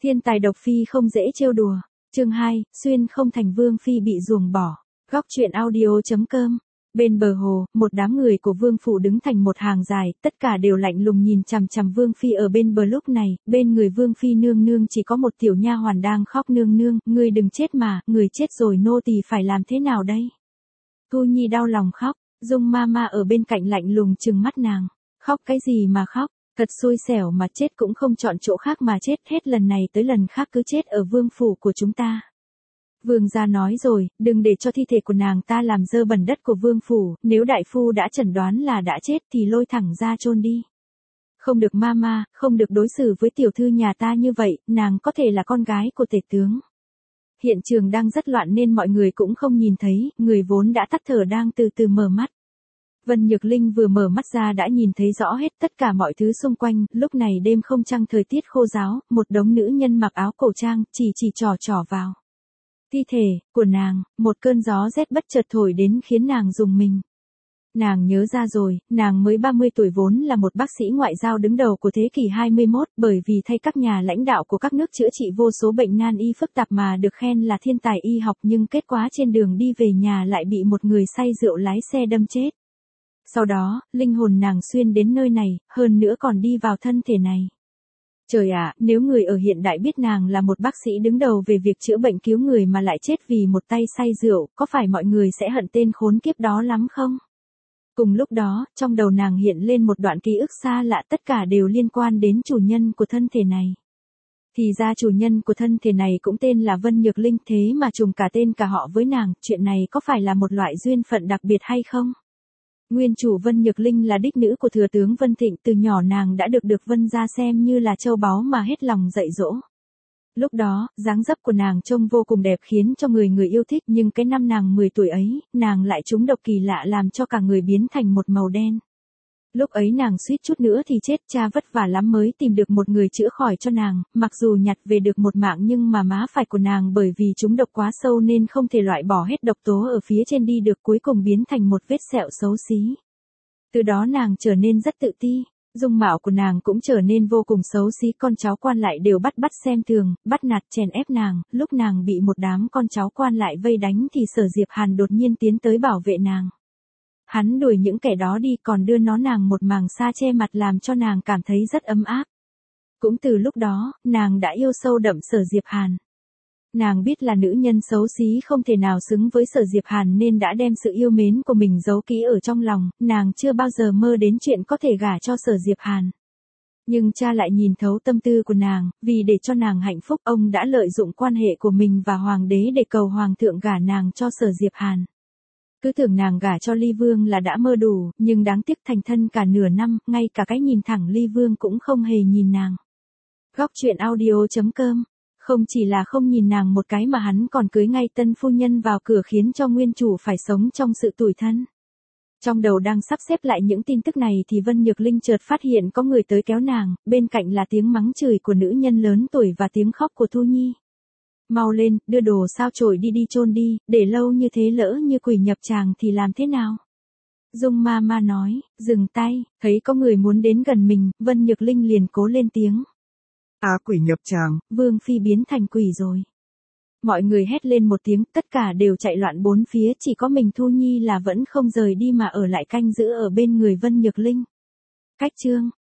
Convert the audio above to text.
Thiên tài độc phi không dễ trêu đùa. Chương 2, xuyên không thành vương phi bị ruồng bỏ. Góc truyện audio.com. Bên bờ hồ, một đám người của vương phủ đứng thành một hàng dài, tất cả đều lạnh lùng nhìn chằm chằm vương phi ở bên bờ. Lúc này, bên người vương phi nương nương chỉ có một tiểu nha hoàn đang khóc. Nương nương, ngươi đừng chết mà, người chết rồi nô tỳ phải làm thế nào đây? Thu Nhi đau lòng khóc, Dung Mama ở bên cạnh lạnh lùng trừng mắt nàng. Khóc cái gì mà khóc? Thật xui xẻo mà chết cũng không chọn chỗ khác mà chết, hết lần này tới lần khác cứ chết ở vương phủ của chúng ta. Vương gia nói rồi, đừng để cho thi thể của nàng ta làm dơ bẩn đất của vương phủ, nếu đại phu đã chẩn đoán là đã chết thì lôi thẳng ra chôn đi. Không được mama, không được đối xử với tiểu thư nhà ta như vậy, nàng có thể là con gái của tể tướng. Hiện trường đang rất loạn nên mọi người cũng không nhìn thấy, người vốn đã tắt thở đang từ từ mở mắt. Vân Nhược Linh vừa mở mắt ra đã nhìn thấy rõ hết tất cả mọi thứ xung quanh. Lúc này đêm không trăng, thời tiết khô ráo, một đống nữ nhân mặc áo cổ trang, chỉ trỏ vào thi thể của nàng, một cơn gió rét bất chợt thổi đến khiến nàng rùng mình. Nàng nhớ ra rồi, nàng mới 30 tuổi vốn là một bác sĩ ngoại giao đứng đầu của thế kỷ 21, bởi vì thay các nhà lãnh đạo của các nước chữa trị vô số bệnh nan y phức tạp mà được khen là thiên tài y học, nhưng kết quả trên đường đi về nhà lại bị một người say rượu lái xe đâm chết. Sau đó, linh hồn nàng xuyên đến nơi này, hơn nữa còn đi vào thân thể này. Trời ạ, nếu người ở hiện đại biết nàng là một bác sĩ đứng đầu về việc chữa bệnh cứu người mà lại chết vì một tay say rượu, có phải mọi người sẽ hận tên khốn kiếp đó lắm không? Cùng lúc đó, trong đầu nàng hiện lên một đoạn ký ức xa lạ, tất cả đều liên quan đến chủ nhân của thân thể này. Thì ra chủ nhân của thân thể này cũng tên là Vân Nhược Linh, thế mà trùng cả tên cả họ với nàng, chuyện này có phải là một loại duyên phận đặc biệt hay không? Nguyên chủ Vân Nhược Linh là đích nữ của thừa tướng Vân Thịnh, từ nhỏ nàng đã được Vân gia xem như là châu báu mà hết lòng dạy dỗ. Lúc đó, dáng dấp của nàng trông vô cùng đẹp khiến cho người yêu thích, nhưng cái năm nàng 10 tuổi ấy, nàng lại trúng độc kỳ lạ làm cho cả người biến thành một màu đen. Lúc ấy nàng suýt chút nữa thì chết, cha vất vả lắm mới tìm được một người chữa khỏi cho nàng, mặc dù nhặt về được một mạng nhưng mà má phải của nàng bởi vì trúng độc quá sâu nên không thể loại bỏ hết độc tố ở phía trên đi được, cuối cùng biến thành một vết sẹo xấu xí. Từ đó nàng trở nên rất tự ti, dung mạo của nàng cũng trở nên vô cùng xấu xí, con cháu quan lại đều bắt xem thường, bắt nạt chèn ép nàng. Lúc nàng bị một đám con cháu quan lại vây đánh thì Sở Diệp Hàn đột nhiên tiến tới bảo vệ nàng. Hắn đuổi những kẻ đó đi, còn đưa nàng một màng sa che mặt làm cho nàng cảm thấy rất ấm áp. Cũng từ lúc đó, nàng đã yêu sâu đậm Sở Diệp Hàn. Nàng biết là nữ nhân xấu xí không thể nào xứng với Sở Diệp Hàn nên đã đem sự yêu mến của mình giấu kỹ ở trong lòng, nàng chưa bao giờ mơ đến chuyện có thể gả cho Sở Diệp Hàn. Nhưng cha lại nhìn thấu tâm tư của nàng, vì để cho nàng hạnh phúc, ông đã lợi dụng quan hệ của mình và hoàng đế để cầu hoàng thượng gả nàng cho Sở Diệp Hàn. Cứ tưởng nàng gả cho Ly Vương là đã mơ đủ, nhưng đáng tiếc thành thân cả nửa năm, ngay cả cái nhìn thẳng Ly Vương cũng không hề nhìn nàng. Góc truyện audio.com. Không chỉ là không nhìn nàng một cái mà hắn còn cưới ngay tân phu nhân vào cửa khiến cho nguyên chủ phải sống trong sự tủi thân. Trong đầu đang sắp xếp lại những tin tức này thì Vân Nhược Linh chợt phát hiện có người tới kéo nàng, bên cạnh là tiếng mắng chửi của nữ nhân lớn tuổi và tiếng khóc của Thu Nhi. Mau lên, đưa đồ sao chổi đi chôn đi, để lâu như thế lỡ như quỷ nhập tràng thì làm thế nào? Dung Mama nói, dừng tay, thấy có người muốn đến gần mình, Vân Nhược Linh liền cố lên tiếng. Quỷ nhập tràng, Vương phi biến thành quỷ rồi. Mọi người hét lên một tiếng, tất cả đều chạy loạn bốn phía, chỉ có mình Thu Nhi là vẫn không rời đi mà ở lại canh giữ ở bên người Vân Nhược Linh. Cách chương